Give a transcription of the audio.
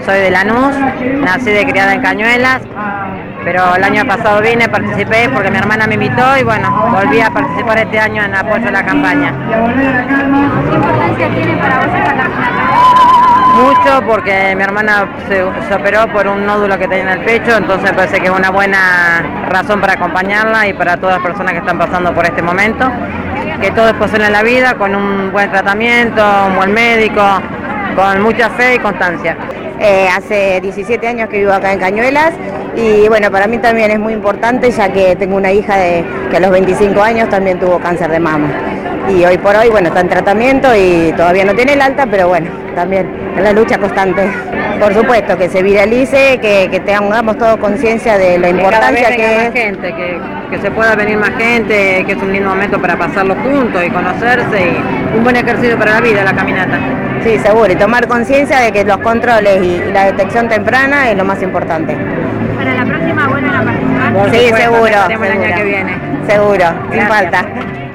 soy de Lanús, nací de criada en Cañuelas, pero el año pasado vine, participé porque mi hermana me invitó y bueno, volví a participar este año en apoyo a la campaña. ¿Qué importancia tiene para vos esta caminata? Mucho porque mi hermana se operó por un nódulo que tenía en el pecho, entonces me parece que es una buena razón para acompañarla y para todas las personas que están pasando por este momento, que todo es posible en la vida con un buen tratamiento, un buen médico, con mucha fe y constancia. Hace 17 años que vivo acá en Cañuelas y bueno, para mí también es muy importante ya que tengo una hija que a los 25 años también tuvo cáncer de mama y hoy por hoy bueno, está en tratamiento y todavía no tiene el alta, pero bueno, también en la lucha constante. Por supuesto, que se viralice, que tengamos todos conciencia de la importancia que es. Gente, que se pueda venir más gente, que es un lindo momento para pasarlo juntos y conocerse y un buen ejercicio para la vida, la caminata. Sí, seguro, y tomar conciencia de que los controles y la detección temprana es lo más importante. Para la próxima vuelven a participar. Sí, seguro. El año que viene. Seguro, sin Gracias. falta.